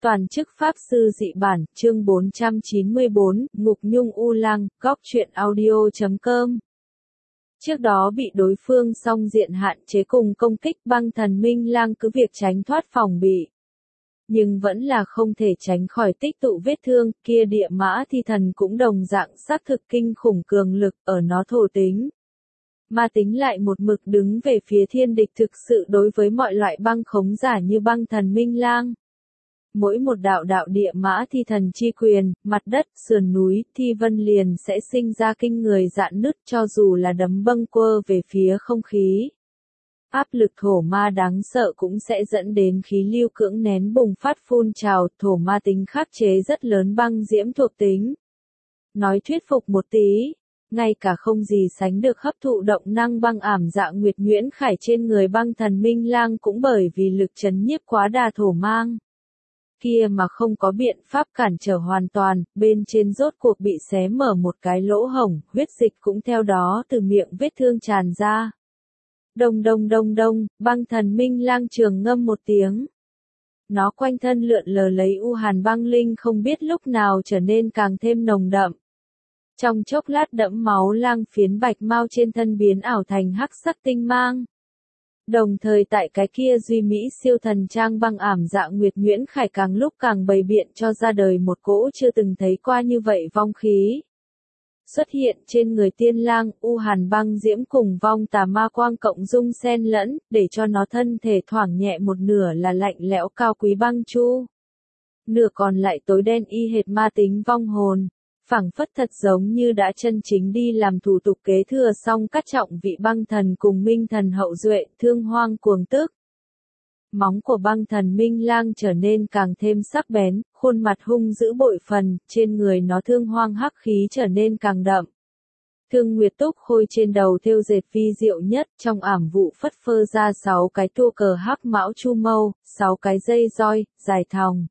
Toàn chức Pháp Sư Dị Bản, chương 494, Ngục Nhung U Lăng, góc truyện audio.com. Trước đó bị đối phương song diện hạn chế cùng công kích, Băng Thần Minh Lang cứ việc tránh thoát phòng bị. Nhưng vẫn là không thể tránh khỏi tích tụ vết thương, kia địa mã thi thần cũng đồng dạng xác thực kinh khủng cường lực ở nó thổ tính. Ma tính lại một mực đứng về phía thiên địch, thực sự đối với mọi loại băng khống giả như Băng Thần Minh Lang. Mỗi một đạo đạo địa mã thi thần chi quyền, mặt đất, sườn núi, thi vân liền sẽ sinh ra kinh người rạn nứt, cho dù là đấm bâng quơ về phía không khí. Áp lực thổ ma đáng sợ cũng sẽ dẫn đến khí lưu cưỡng nén bùng phát phun trào, thổ ma tính khắc chế rất lớn băng diễm thuộc tính. Nói thuyết phục một tí, ngay cả không gì sánh được hấp thụ động năng băng ảm dạ Nguyệt Nhuyễn Khải trên người Băng Thần Minh Lang cũng bởi vì lực chấn nhiếp quá đà thổ mang. Kia mà không có biện pháp cản trở hoàn toàn, bên trên rốt cuộc bị xé mở một cái lỗ hổng, huyết dịch cũng theo đó từ miệng vết thương tràn ra. Đông đông đông đông, Băng Thần Minh Lang trường ngâm một tiếng. Nó quanh thân lượn lờ lấy u hàn băng linh không biết lúc nào trở nên càng thêm nồng đậm. Trong chốc lát đẫm máu lang phiến bạch mau trên thân biến ảo thành hắc sắc tinh mang. Đồng thời tại cái kia duy mỹ siêu thần trang băng ảm dạ Nguyệt Nhuyễn Khải càng lúc càng bày biện cho ra đời một cỗ chưa từng thấy qua như vậy vong khí. Xuất hiện trên người tiên lang, u hàn băng diễm cùng vong tà ma quang cộng dung xen lẫn, để cho nó thân thể thoảng nhẹ một nửa là lạnh lẽo cao quý băng chu. Nửa còn lại tối đen y hệt ma tính vong hồn. Phảng phất thật giống như đã chân chính đi làm thủ tục kế thừa xong các trọng vị băng thần cùng minh thần hậu duệ, thương hoang cuồng tức. Móng của Băng Thần Minh Lang trở nên càng thêm sắc bén, khuôn mặt hung dữ bội phần, trên người nó thương hoang hắc khí trở nên càng đậm. Thương Nguyệt Túc Khôi trên đầu thêu dệt vi diệu nhất, trong ảm vụ phất phơ ra 6 cái tua cờ hắc mão chu mâu, 6 cái dây roi, dài thòng.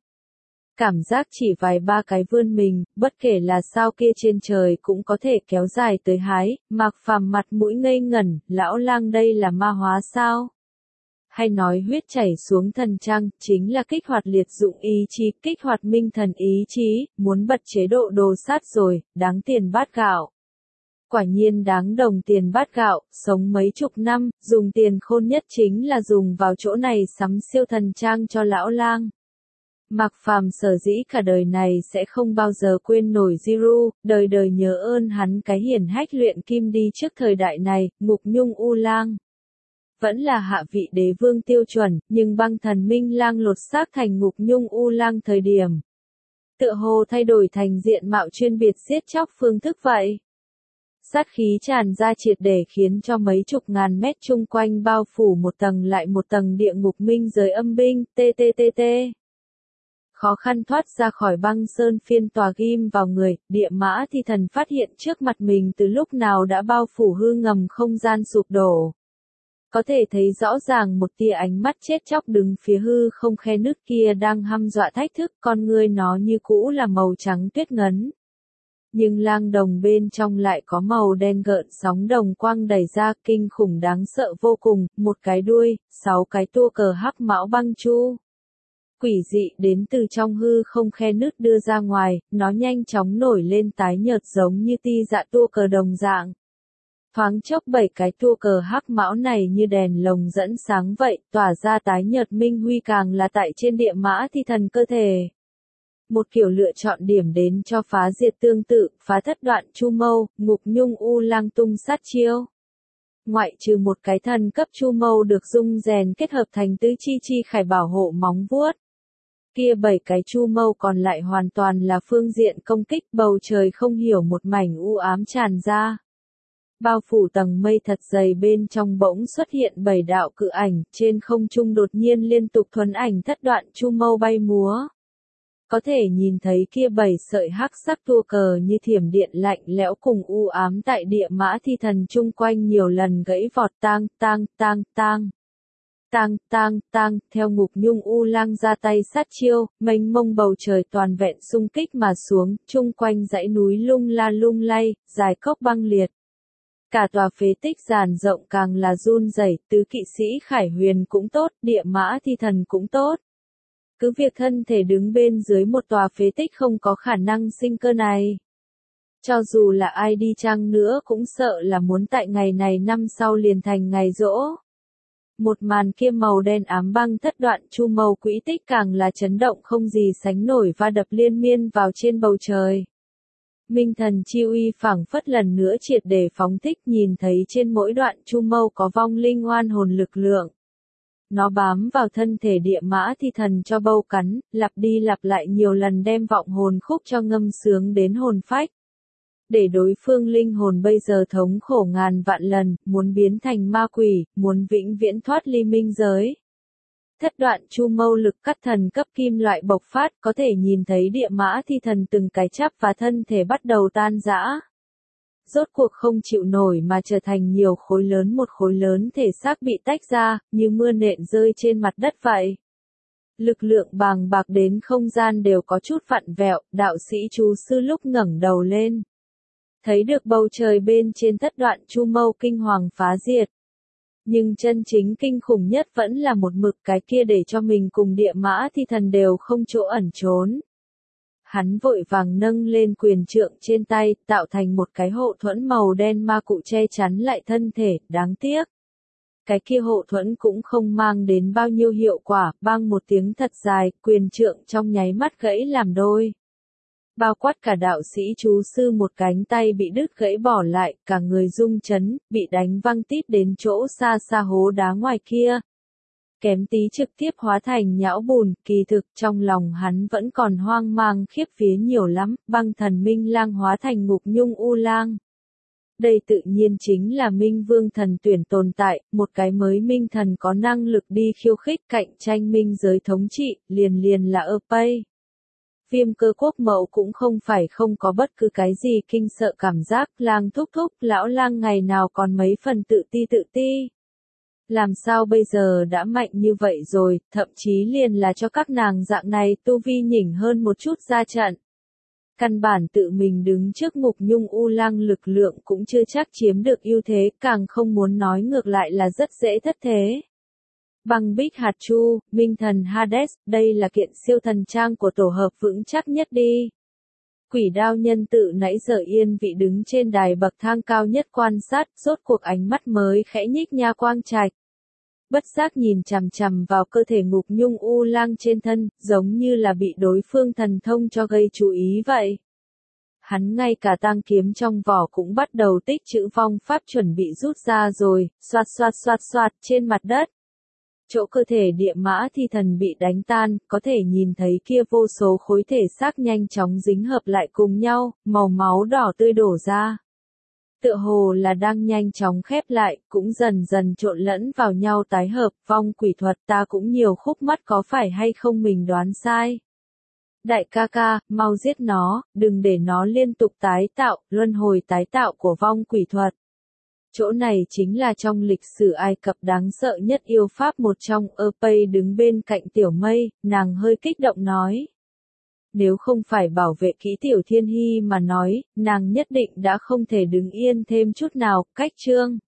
Cảm giác chỉ vài ba cái vươn mình, bất kể là sao kia trên trời cũng có thể kéo dài tới hái, Mạc Phàm mặt mũi ngây ngẩn, lão lang đây là ma hóa sao? Hay nói huyết chảy xuống thần trang, chính là kích hoạt liệt dụng ý chí, kích hoạt minh thần ý chí, muốn bật chế độ đồ sát rồi, đáng tiền bát gạo. Quả nhiên đáng đồng tiền bát gạo, sống mấy chục năm, dùng tiền khôn nhất chính là dùng vào chỗ này sắm siêu thần trang cho lão lang. Mạc Phàm sở dĩ cả đời này sẽ không bao giờ quên nổi Jiru, đời đời nhớ ơn hắn cái hiển hách luyện kim đi trước thời đại này, Ngục Nhung U Lang. Vẫn là hạ vị đế vương tiêu chuẩn, nhưng Băng Thần Minh Lang lột xác thành Ngục Nhung U Lang thời điểm. Tựa hồ thay đổi thành diện mạo chuyên biệt giết chóc phương thức vậy. Sát khí tràn ra triệt để khiến cho mấy chục ngàn mét chung quanh bao phủ một tầng lại một tầng địa ngục minh giới âm binh, ttt. Khó khăn thoát ra khỏi băng sơn phiên tòa ghim vào người, địa mã thi thần phát hiện trước mặt mình từ lúc nào đã bao phủ hư ngầm không gian sụp đổ. Có thể thấy rõ ràng một tia ánh mắt chết chóc đứng phía hư không khe nứt kia đang hăm dọa thách thức, con ngươi nó như cũ là màu trắng tuyết ngấn. Nhưng lang đồng bên trong lại có màu đen gợn sóng đồng quang đẩy ra kinh khủng đáng sợ vô cùng, một cái đuôi, 6 cái tua cờ hắc mão băng chu. Quỷ dị đến từ trong hư không khe nứt đưa ra ngoài, nó nhanh chóng nổi lên tái nhợt giống như ti dạ tua cờ đồng dạng. Thoáng chốc 7 cái tua cờ hắc mão này như đèn lồng dẫn sáng vậy, tỏa ra tái nhợt minh huy càng là tại trên địa mã thi thần cơ thể. Một kiểu lựa chọn điểm đến cho phá diệt tương tự, phá thất đoạn chu mâu, Ngục Nhung U Lang tung sát chiêu. Ngoại trừ một cái thần cấp chu mâu được dung rèn kết hợp thành tứ chi chi khải bảo hộ móng vuốt. Kia 7 cái chu mâu còn lại hoàn toàn là phương diện công kích, bầu trời không hiểu một mảnh u ám tràn ra. Bao phủ tầng mây thật dày bên trong bỗng xuất hiện 7 đạo cự ảnh, trên không trung đột nhiên liên tục thuần ảnh thất đoạn chu mâu bay múa. Có thể nhìn thấy kia 7 sợi hắc sắc tua cờ như thiểm điện lạnh lẽo cùng u ám tại địa mã thi thần chung quanh nhiều lần gãy vọt tang tang tang tang. Tang tang tang, theo Ngục Nhung U Lang ra tay sát chiêu, mênh mông bầu trời toàn vẹn xung kích mà xuống, chung quanh dãy núi lung la lung lay, dài cốc băng liệt. Cả tòa phế tích giàn rộng càng là run rẩy, tứ kỵ sĩ Khải Huyền cũng tốt, địa mã thi thần cũng tốt. Cứ việc thân thể đứng bên dưới một tòa phế tích không có khả năng sinh cơ này. Cho dù là ai đi chăng nữa cũng sợ là muốn tại ngày này năm sau liền thành ngày giỗ. Một màn kia màu đen ám băng thất đoạn chu màu quỹ tích càng là chấn động không gì sánh nổi và đập liên miên vào trên bầu trời. Minh thần chi uy phảng phất lần nữa triệt để phóng thích, nhìn thấy trên mỗi đoạn chu mâu có vong linh oan hồn lực lượng. Nó bám vào thân thể địa mã thi thần cho bâu cắn, lặp đi lặp lại nhiều lần đem vọng hồn khúc cho ngâm sướng đến hồn phách. Để đối phương linh hồn bây giờ thống khổ ngàn vạn lần, muốn biến thành ma quỷ, muốn vĩnh viễn thoát ly minh giới. Thất đoạn chu mâu lực cắt thần cấp kim loại bộc phát, có thể nhìn thấy địa mã thi thần từng cái chắp và thân thể bắt đầu tan rã. Rốt cuộc không chịu nổi mà trở thành nhiều khối lớn, một khối lớn thể xác bị tách ra, như mưa nện rơi trên mặt đất vậy. Lực lượng bàng bạc đến không gian đều có chút vặn vẹo, đạo sĩ chú sư lúc ngẩng đầu lên. Thấy được bầu trời bên trên thất đoạn chu mâu kinh hoàng phá diệt. Nhưng chân chính kinh khủng nhất vẫn là một mực cái kia để cho mình cùng địa mã thi thần đều không chỗ ẩn trốn. Hắn vội vàng nâng lên quyền trượng trên tay, tạo thành một cái hộ thuẫn màu đen ma cụ che chắn lại thân thể, đáng tiếc. Cái kia hộ thuẫn cũng không mang đến bao nhiêu hiệu quả, bang một tiếng thật dài, quyền trượng trong nháy mắt gãy làm đôi. Bao quát cả đạo sĩ chú sư một cánh tay bị đứt gãy bỏ lại, cả người rung chấn, bị đánh văng tít đến chỗ xa xa hố đá ngoài kia. Kém tí trực tiếp hóa thành nhão bùn, kỳ thực trong lòng hắn vẫn còn hoang mang khiếp vía nhiều lắm, băng thần minh lang hóa thành ngục nhung u lang. Đây tự nhiên chính là minh vương thần tuyển tồn tại, một cái mới minh thần có năng lực đi khiêu khích cạnh tranh minh giới thống trị, liền là Pay. Viêm cơ quốc mậu cũng không phải không có bất cứ cái gì kinh sợ cảm giác, lang thúc thúc, lão lang ngày nào còn mấy phần tự ti. Làm sao bây giờ đã mạnh như vậy rồi, thậm chí liền là cho các nàng dạng này tu vi nhỉnh hơn một chút ra trận. Căn bản tự mình đứng trước ngục nhung u lang lực lượng cũng chưa chắc chiếm được ưu thế, càng không muốn nói ngược lại là rất dễ thất thế. Băng bích hạt chu, minh thần Hades, đây là kiện siêu thần trang của tổ hợp vững chắc nhất đi. Quỷ đao nhân tự nãy giờ yên vị đứng trên đài bậc thang cao nhất quan sát, rốt cuộc ánh mắt mới khẽ nhích nha quang trạch. Bất giác nhìn chằm chằm vào cơ thể ngục nhung u lang trên thân, giống như là bị đối phương thần thông cho gây chú ý vậy. Hắn ngay cả tang kiếm trong vỏ cũng bắt đầu tích chữ vong pháp chuẩn bị rút ra rồi, xoạt trên mặt đất. Chỗ cơ thể địa mã thi thần bị đánh tan, có thể nhìn thấy kia vô số khối thể xác nhanh chóng dính hợp lại cùng nhau, màu máu đỏ tươi đổ ra. Tựa hồ là đang nhanh chóng khép lại, cũng dần dần trộn lẫn vào nhau tái hợp, vong quỷ thuật ta cũng nhiều khúc mắt có phải hay không mình đoán sai. Đại ca ca, mau giết nó, đừng để nó liên tục tái tạo, luân hồi tái tạo của vong quỷ thuật. Chỗ này chính là trong lịch sử Ai Cập đáng sợ nhất yêu pháp một trong, Pay đứng bên cạnh tiểu mây, nàng hơi kích động nói. Nếu không phải bảo vệ kỹ tiểu thiên hy mà nói, nàng nhất định đã không thể đứng yên thêm chút nào, cách chương.